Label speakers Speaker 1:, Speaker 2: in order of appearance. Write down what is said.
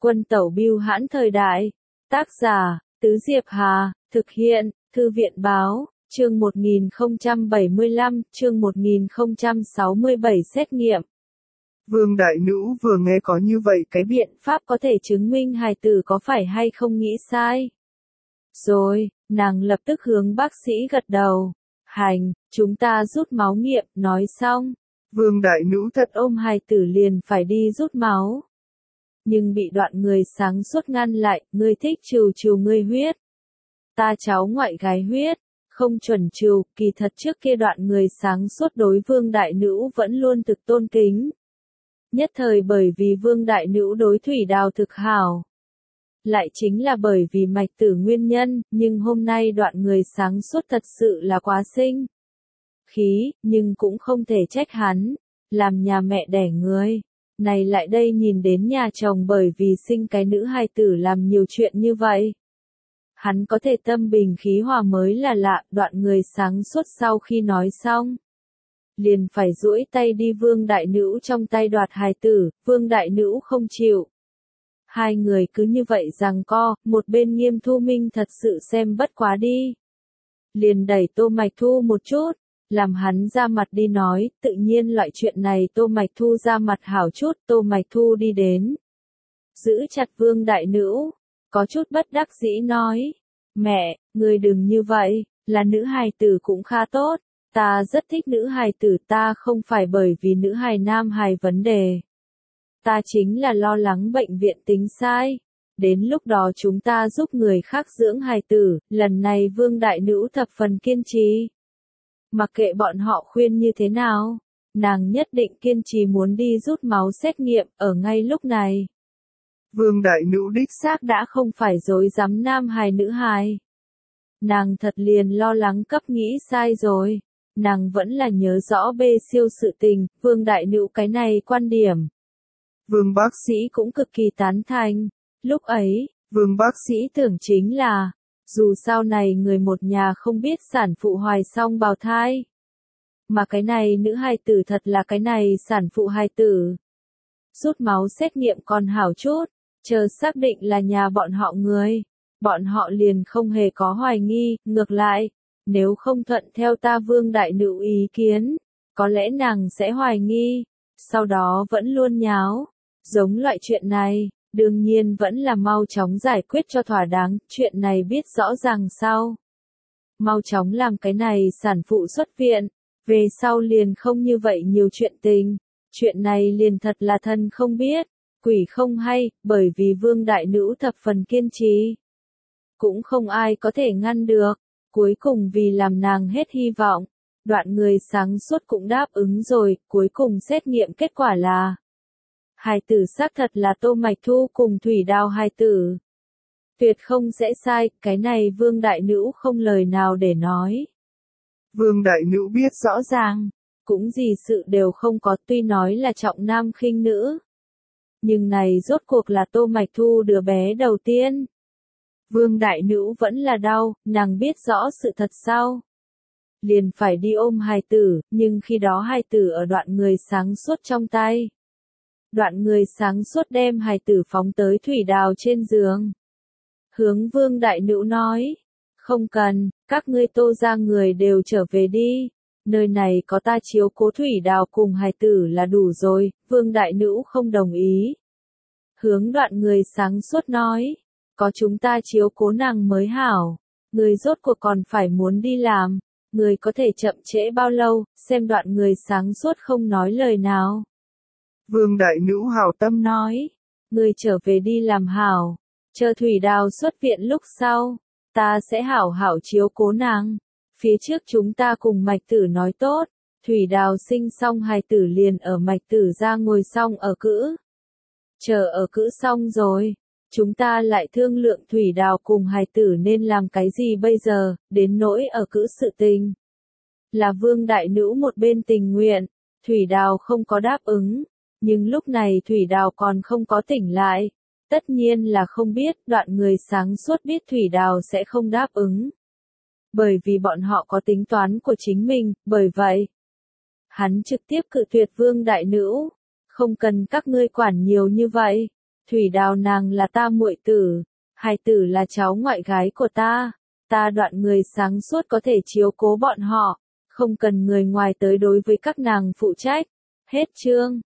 Speaker 1: Quân tẩu bưu hãn thời đại. Tác giả, Tứ Diệp Hà, thực hiện, Thư viện báo, chương 1075, chương 1067 xét nghiệm.
Speaker 2: Vương Đại Nữ vừa nghe có như vậy cái
Speaker 1: Biện pháp có thể chứng minh hài tử có phải hay không nghĩ sai. Rồi, nàng lập tức hướng bác sĩ gật đầu. Hành, chúng ta rút máu nghiệm, nói xong.
Speaker 2: Vương Đại Nữ thật
Speaker 1: ôm hài tử liền phải đi rút máu. Nhưng bị đoạn người sáng suốt ngăn lại, ngươi thích trừ trừ ngươi huyết. Ta cháu ngoại gái huyết, không chuẩn trừ, kỳ thật trước kia đoạn người sáng suốt đối Vương Đại Nữ vẫn luôn thực tôn kính. Nhất thời bởi vì Vương Đại Nữ đối Thủy Đào thực hảo. Lại chính là bởi vì mạch tử nguyên nhân, nhưng hôm nay đoạn người sáng suốt thật sự là quá sinh khí, nhưng cũng không thể trách hắn, làm nhà mẹ đẻ người. Này lại đây nhìn đến nhà chồng bởi vì sinh cái nữ hài tử làm nhiều chuyện như vậy. Hắn có thể tâm bình khí hòa mới là lạ, đoạn người sáng suốt sau khi nói xong. Liền phải duỗi tay đi Vương Đại Nữ trong tay đoạt hài tử, Vương Đại Nữ không chịu. Hai người cứ như vậy giằng co, một bên Nghiêm Thu Minh thật sự xem bất quá đi. Liền đẩy Tô Mạch Thu một chút, làm hắn ra mặt đi nói, tự nhiên loại chuyện này Tô Mạch Thu ra mặt hảo chút, Tô Mạch Thu đi đến. Giữ chặt Vương Đại Nữ, có chút bất đắc dĩ nói, mẹ, người đừng như vậy, là nữ hài tử cũng khá tốt, ta rất thích nữ hài tử, ta không phải bởi vì nữ hài nam hài vấn đề. Ta chính là lo lắng bệnh viện tính sai. Đến lúc đó chúng ta giúp người khác dưỡng hài tử, lần này Vương Đại Nữ thập phần kiên trì. Mặc kệ bọn họ khuyên như thế nào, nàng nhất định kiên trì muốn đi rút máu xét nghiệm, ở ngay lúc này.
Speaker 2: Vương Đại Nữ đích
Speaker 1: xác đã không phải dối dám nam hài nữ hài. Nàng thật liền lo lắng cấp nghĩ sai rồi. Nàng vẫn là nhớ rõ bê siêu sự tình, Vương Đại Nữ cái này quan điểm.
Speaker 2: Vương bác sĩ
Speaker 1: cũng cực kỳ tán thành. Lúc ấy,
Speaker 2: Vương bác sĩ
Speaker 1: tưởng chính là, dù sau này người một nhà không biết sản phụ hoài xong bào thai. Mà cái này nữ hài tử thật là cái này sản phụ hài tử. Rút máu xét nghiệm còn hảo chút, chờ xác định là nhà bọn họ người. Bọn họ liền không hề có hoài nghi, ngược lại, nếu không thuận theo ta Vương Đại Nữ ý kiến, có lẽ nàng sẽ hoài nghi, sau đó vẫn luôn nháo. Giống loại chuyện này, đương nhiên vẫn là mau chóng giải quyết cho thỏa đáng, chuyện này biết rõ ràng sau. Mau chóng làm cái này sản phụ xuất viện, về sau liền không như vậy nhiều chuyện tình, chuyện này liền thật là thân không biết, quỷ không hay, bởi vì Vương Đại Nữ thập phần kiên trì. Cũng không ai có thể ngăn được, cuối cùng vì làm nàng hết hy vọng, đoạn người sáng suốt cũng đáp ứng rồi, cuối cùng xét nghiệm kết quả là hài tử xác thật là Tô Mạch Thu cùng Thủy Đào hài tử. Tuyệt không sẽ sai, cái này Vương Đại Nữ không lời nào để nói.
Speaker 2: Vương Đại Nữ biết
Speaker 1: rõ ràng, cũng gì sự đều không có, tuy nói là trọng nam khinh nữ. Nhưng này rốt cuộc là Tô Mạch Thu đứa bé đầu tiên. Vương Đại Nữ vẫn là đau, nàng biết rõ sự thật sau. Liền phải đi ôm hài tử, nhưng khi đó hài tử ở đoạn người sáng suốt trong tay. Đoạn người sáng suốt đem hài tử phóng tới Thủy Đào trên giường. Hướng Vương Đại Nữ nói, không cần, các ngươi Tô ra người đều trở về đi, nơi này có ta chiếu cố Thủy Đào cùng hài tử là đủ rồi, Vương Đại Nữ không đồng ý. Hướng đoạn người sáng suốt nói, có chúng ta chiếu cố nàng mới hảo, người rốt cuộc còn phải muốn đi làm, người có thể chậm trễ bao lâu, xem đoạn người sáng suốt không nói lời nào.
Speaker 2: Vương Đại Nữ hảo tâm
Speaker 1: nói, người trở về đi làm hảo, chờ Thủy Đào xuất viện lúc sau, ta sẽ hảo hảo chiếu cố nàng. Phía trước chúng ta cùng Mạch Tử nói tốt, Thủy Đào sinh xong hài tử liền ở Mạch Tử ra ngồi xong ở cữ. Chờ ở cữ xong rồi, chúng ta lại thương lượng Thủy Đào cùng hài tử nên làm cái gì bây giờ, đến nỗi ở cữ sự tình. Là Vương Đại Nữ một bên tình nguyện, Thủy Đào không có đáp ứng. Nhưng lúc này Thủy Đào còn không có tỉnh lại, tất nhiên là không biết, đoạn người sáng suốt biết Thủy Đào sẽ không đáp ứng. Bởi vì bọn họ có tính toán của chính mình, bởi vậy, hắn trực tiếp cự tuyệt Vương Đại Nữ, không cần các ngươi quản nhiều như vậy, Thủy Đào nàng là ta muội tử, hài tử là cháu ngoại gái của ta đoạn người sáng suốt có thể chiếu cố bọn họ, không cần người ngoài tới đối với các nàng phụ trách. Hết chương.